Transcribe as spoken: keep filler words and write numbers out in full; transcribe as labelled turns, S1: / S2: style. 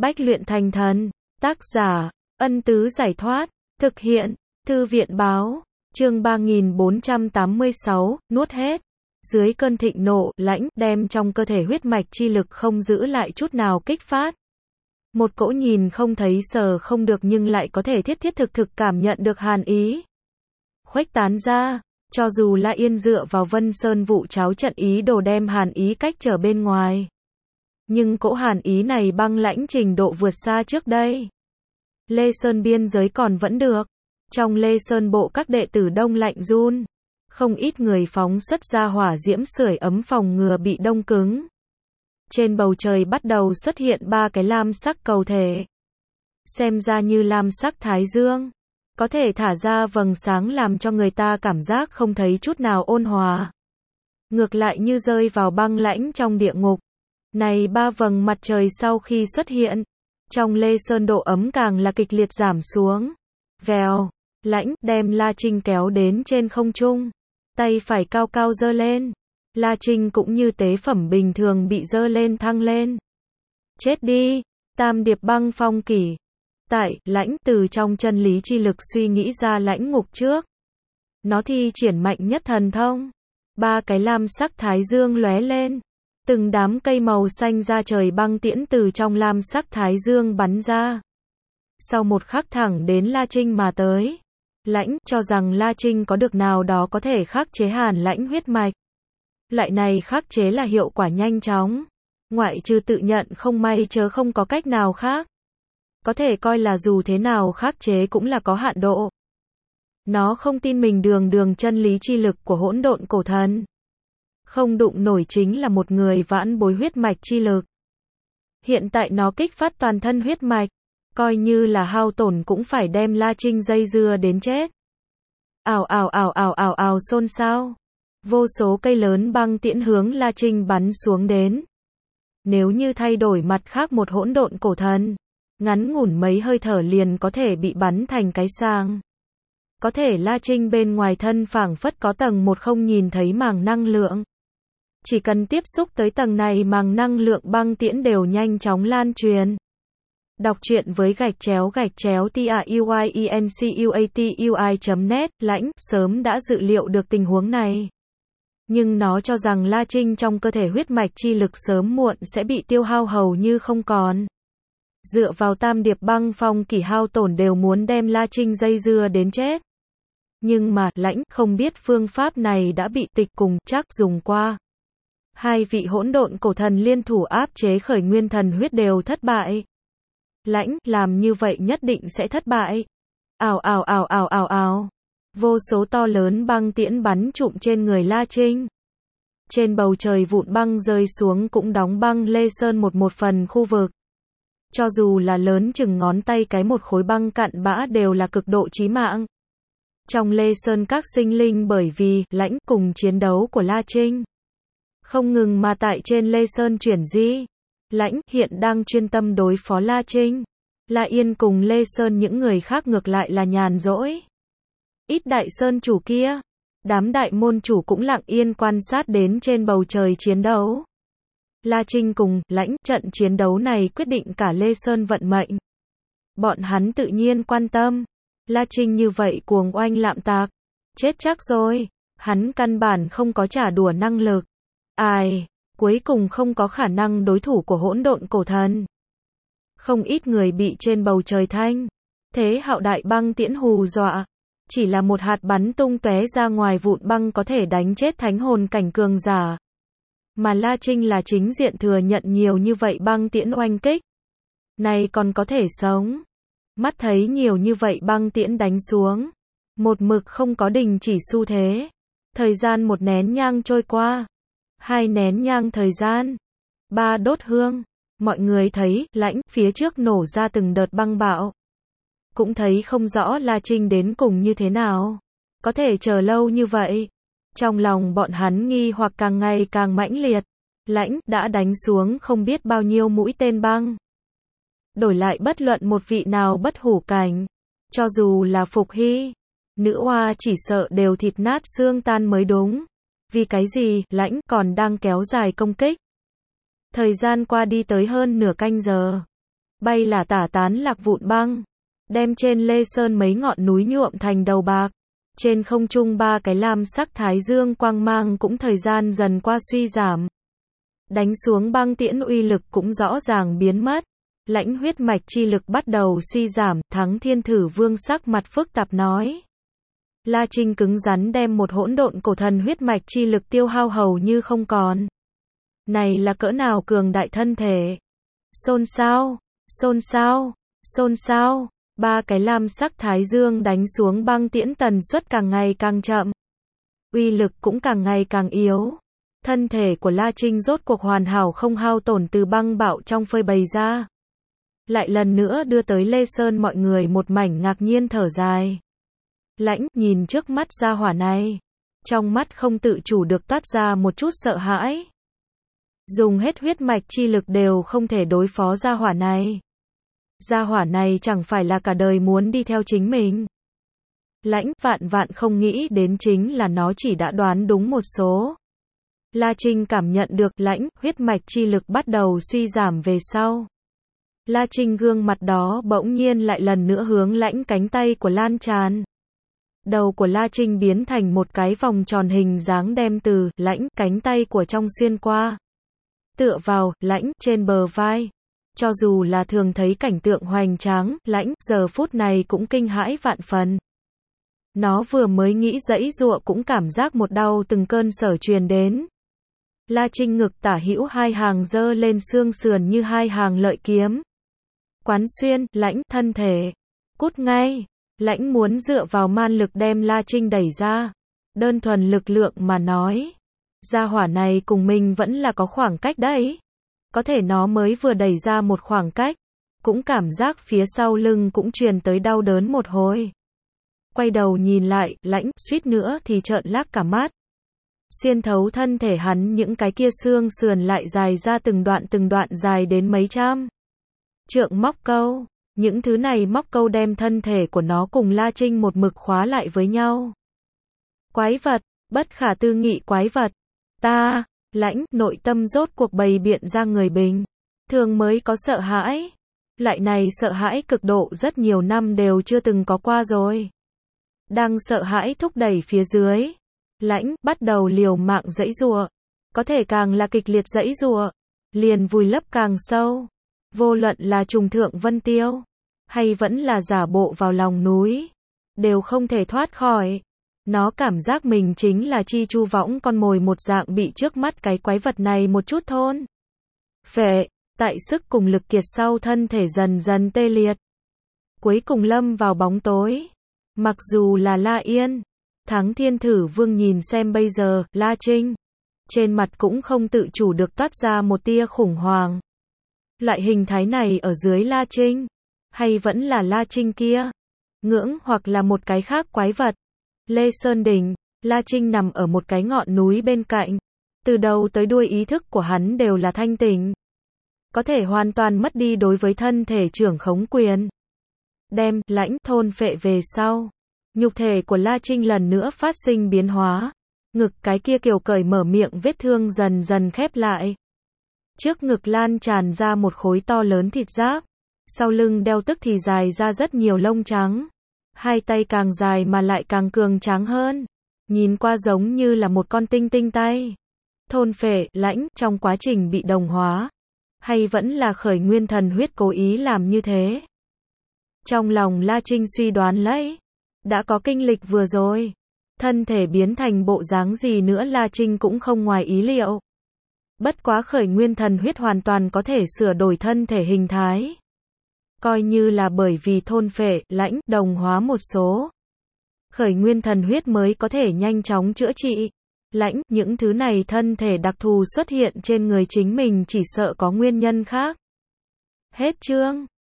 S1: Bách luyện thành thần. Tác giả, Ân Tứ Giải Thoát. Thực hiện, Thư viện Báo. Chương ba nghìn bốn trăm tám mươi sáu, nuốt hết. Dưới cơn thịnh nộ, Lãnh đem trong cơ thể huyết mạch chi lực không giữ lại chút nào kích phát. Một cỗ nhìn không thấy sờ không được nhưng lại có thể thiết thiết thực thực cảm nhận được hàn ý. Khuếch tán ra, cho dù La Yên dựa vào Vân Sơn vụ cháo trận ý đồ đem hàn ý cách trở bên ngoài. Nhưng cỗ hàn ý này băng lãnh trình độ vượt xa trước đây. Lê Sơn biên giới còn vẫn được. Trong Lê Sơn bộ các đệ tử đông lạnh run. Không ít người phóng xuất ra hỏa diễm sưởi ấm phòng ngừa bị đông cứng. Trên bầu trời bắt đầu xuất hiện ba cái lam sắc cầu thể. Xem ra như lam sắc thái dương. Có thể thả ra vầng sáng làm cho người ta cảm giác không thấy chút nào ôn hòa. Ngược lại như rơi vào băng lãnh trong địa ngục. Này ba vầng mặt trời sau khi xuất hiện, trong Lê Sơn độ ấm càng là kịch liệt giảm xuống. Vèo, Lãnh đem La Trinh kéo đến trên không trung. Tay phải cao cao giơ lên. La Trinh cũng như tế phẩm bình thường bị giơ lên thăng lên. Chết đi, Tam Điệp Băng Phong Kỷ. Tại, Lãnh từ trong chân lý chi lực suy nghĩ ra lãnh ngục trước. Nó thi triển mạnh nhất thần thông. Ba cái lam sắc thái dương lóe lên. Từng đám cây màu xanh ra trời băng tiễn từ trong lam sắc thái dương bắn ra. Sau một khắc thẳng đến La Trinh mà tới. Lãnh cho rằng La Trinh có được nào đó có thể khắc chế hàn lãnh huyết mạch. Loại này khắc chế là hiệu quả nhanh chóng. Ngoại trừ tự nhận không may chớ không có cách nào khác. Có thể coi là dù thế nào khắc chế cũng là có hạn độ. Nó không tin mình đường đường chân lý chi lực của hỗn độn cổ thần. Không đụng nổi chính là một người vãn bối huyết mạch chi lực. Hiện tại nó kích phát toàn thân huyết mạch. Coi như là hao tổn cũng phải đem La Trinh dây dưa đến chết. Ào ào ào ào ào ào xôn xao. Vô số cây lớn băng tiễn hướng La Trinh bắn xuống đến. Nếu như thay đổi mặt khác một hỗn độn cổ thần, ngắn ngủn mấy hơi thở liền có thể bị bắn thành cái sang. Có thể La Trinh bên ngoài thân phảng phất có tầng một không nhìn thấy màng năng lượng. Chỉ cần tiếp xúc tới tầng này màng năng lượng băng tiễn đều nhanh chóng lan truyền. Đọc truyện với gạch chéo gạch chéo t a u i e n c u a t u i chấm net. Lãnh sớm đã dự liệu được tình huống này. Nhưng nó cho rằng La Trinh trong cơ thể huyết mạch chi lực sớm muộn sẽ bị tiêu hao hầu như không còn. Dựa vào Tam Điệp Băng Phong Kỷ hao tổn đều muốn đem La Trinh dây dưa đến chết. Nhưng mà, Lãnh không biết phương pháp này đã bị tịch cùng chắc dùng qua. Hai vị hỗn độn cổ thần liên thủ áp chế khởi nguyên thần huyết đều thất bại. Lãnh làm như vậy nhất định sẽ thất bại. Ào ào ào ào ào ào. Vô số to lớn băng tiễn bắn trụm trên người La Trinh. Trên bầu trời vụn băng rơi xuống cũng đóng băng Lê Sơn một một phần khu vực. Cho dù là lớn chừng ngón tay cái một khối băng cặn bã đều là cực độ chí mạng. Trong Lê Sơn các sinh linh bởi vì Lãnh cùng chiến đấu của La Trinh không ngừng mà tại trên Lê Sơn chuyển di. Lãnh hiện đang chuyên tâm đối phó La Trinh. La Yên cùng Lê Sơn những người khác ngược lại là nhàn rỗi. Ít đại sơn chủ kia, đám đại môn chủ cũng lặng yên quan sát đến trên bầu trời chiến đấu. La Trinh cùng Lãnh trận chiến đấu này quyết định cả Lê Sơn vận mệnh. Bọn hắn tự nhiên quan tâm. La Trinh như vậy cuồng oanh lạm tạc, chết chắc rồi. Hắn căn bản không có trả đũa năng lực. Ai, cuối cùng không có khả năng đối thủ của hỗn độn cổ thần. Không ít người bị trên bầu trời thanh thế hạo đại băng tiễn hù dọa. Chỉ là một hạt bắn tung tóe ra ngoài vụn băng có thể đánh chết thánh hồn cảnh cường giả. Mà La Trinh là chính diện thừa nhận nhiều như vậy băng tiễn oanh kích. Này còn có thể sống. Mắt thấy nhiều như vậy băng tiễn đánh xuống. Một mực không có đình chỉ xu thế. Thời gian một nén nhang trôi qua. Hai nén nhang thời gian. Ba đốt hương. Mọi người thấy Lãnh phía trước nổ ra từng đợt băng bạo. Cũng thấy không rõ La Trinh đến cùng như thế nào. Có thể chờ lâu như vậy. Trong lòng bọn hắn nghi hoặc càng ngày càng mãnh liệt. Lãnh đã đánh xuống không biết bao nhiêu mũi tên băng. Đổi lại bất luận một vị nào bất hủ cảnh. Cho dù là Phục Hy, nữ oa chỉ sợ đều thịt nát xương tan mới đúng. Vì cái gì, Lãnh còn đang kéo dài công kích. Thời gian qua đi tới hơn nửa canh giờ. bay là tả tán lạc vụn băng, đem trên Lê Sơn mấy ngọn núi nhuộm thành đầu bạc. Trên không trung ba cái lam sắc thái dương quang mang cũng thời gian dần qua suy giảm. Đánh xuống băng tiễn uy lực cũng rõ ràng biến mất. Lãnh huyết mạch chi lực bắt đầu suy giảm, Thắng Thiên Thử Vương sắc mặt phức tạp nói. La Trinh cứng rắn đem một hỗn độn cổ thần huyết mạch chi lực tiêu hao hầu như không còn. Này là cỡ nào cường đại thân thể. Xôn xao, xôn xao, xôn xao, ba cái lam sắc thái dương đánh xuống băng tiễn tần suất càng ngày càng chậm. Uy lực cũng càng ngày càng yếu. Thân thể của La Trinh rốt cuộc hoàn hảo không hao tổn từ băng bạo trong phơi bày ra. Lại lần nữa đưa tới Lê Sơn mọi người một mảnh ngạc nhiên thở dài. Lãnh nhìn trước mắt gia hỏa này. Trong mắt không tự chủ được toát ra một chút sợ hãi. Dùng hết huyết mạch chi lực đều không thể đối phó gia hỏa này. Gia hỏa này chẳng phải là cả đời muốn đi theo chính mình. Lãnh vạn vạn không nghĩ đến chính là nó chỉ đã đoán đúng một số. La Trinh cảm nhận được lãnh huyết mạch chi lực bắt đầu suy giảm về sau. La Trinh gương mặt đó bỗng nhiên lại lần nữa hướng lãnh cánh tay của lan tràn. Đầu của La Trinh biến thành một cái vòng tròn hình dáng đem từ lãnh cánh tay của trong xuyên qua. Tựa vào lãnh trên bờ vai. Cho dù là thường thấy cảnh tượng hoành tráng, lãnh giờ phút này cũng kinh hãi vạn phần. Nó vừa mới nghĩ giãy giụa cũng cảm giác một đau từng cơn sở truyền đến. La Trinh ngực tả hữu hai hàng dơ lên xương sườn như hai hàng lợi kiếm. Quán xuyên, lãnh, thân thể. Cút ngay. Lãnh muốn dựa vào man lực đem La Trinh đẩy ra. Đơn thuần lực lượng mà nói. Gia hỏa này cùng mình vẫn là có khoảng cách đấy. Có thể nó mới vừa đẩy ra một khoảng cách. Cũng cảm giác phía sau lưng cũng truyền tới đau đớn một hồi. Quay đầu nhìn lại, lãnh, suýt nữa thì trợn lác cả mắt. Xuyên thấu thân thể hắn những cái kia xương sườn lại dài ra từng đoạn từng đoạn dài đến mấy trăm trượng móc câu. Những thứ này móc câu đem thân thể của nó cùng La Trinh một mực khóa lại với nhau. Quái vật, bất khả tư nghị quái vật. Ta, lãnh, nội tâm rốt cuộc bày biện ra người bình. Thường mới có sợ hãi. Loại này sợ hãi cực độ rất nhiều năm đều chưa từng có qua rồi. Đang sợ hãi thúc đẩy phía dưới. Lãnh, bắt đầu liều mạng giãy giụa. Có thể càng là kịch liệt giãy giụa, liền vùi lấp càng sâu. Vô luận là trùng thượng vân tiêu, hay vẫn là giả bộ vào lòng núi, đều không thể thoát khỏi. Nó cảm giác mình chính là chi chu võng con mồi một dạng bị trước mắt cái quái vật này một chút thôn phệ, tại sức cùng lực kiệt sau thân thể dần dần tê liệt. Cuối cùng lâm vào bóng tối. Mặc dù là La Yên, Thắng Thiên Thử Vương nhìn xem bây giờ, La Trinh, trên mặt cũng không tự chủ được toát ra một tia khủng hoảng. Loại hình thái này ở dưới La Trinh, hay vẫn là La Trinh kia, ngưỡng hoặc là một cái khác quái vật. Lê Sơn Đỉnh, La Trinh nằm ở một cái ngọn núi bên cạnh. Từ đầu tới đuôi ý thức của hắn đều là thanh tỉnh. Có thể hoàn toàn mất đi đối với thân thể trưởng khống quyền. Đem, lãnh, thôn phệ về sau. Nhục thể của La Trinh lần nữa phát sinh biến hóa. Ngực cái kia kiều cởi mở miệng vết thương dần dần khép lại. Trước ngực lan tràn ra một khối to lớn thịt giáp. Sau lưng đeo tức thì dài ra rất nhiều lông trắng. Hai tay càng dài mà lại càng cường tráng hơn. Nhìn qua giống như là một con tinh tinh tay. Thôn phệ, lãnh, trong quá trình bị đồng hóa. Hay vẫn là khởi nguyên thần huyết cố ý làm như thế. Trong lòng La Trinh suy đoán lấy. Đã có kinh lịch vừa rồi. Thân thể biến thành bộ dáng gì nữa La Trinh cũng không ngoài ý liệu. Bất quá khởi nguyên thần huyết hoàn toàn có thể sửa đổi thân thể hình thái. Coi như là bởi vì thôn phệ, lãnh, đồng hóa một số. Khởi nguyên thần huyết mới có thể nhanh chóng chữa trị. Lãnh, những thứ này thân thể đặc thù xuất hiện trên người chính mình chỉ sợ có nguyên nhân khác. Hết chương.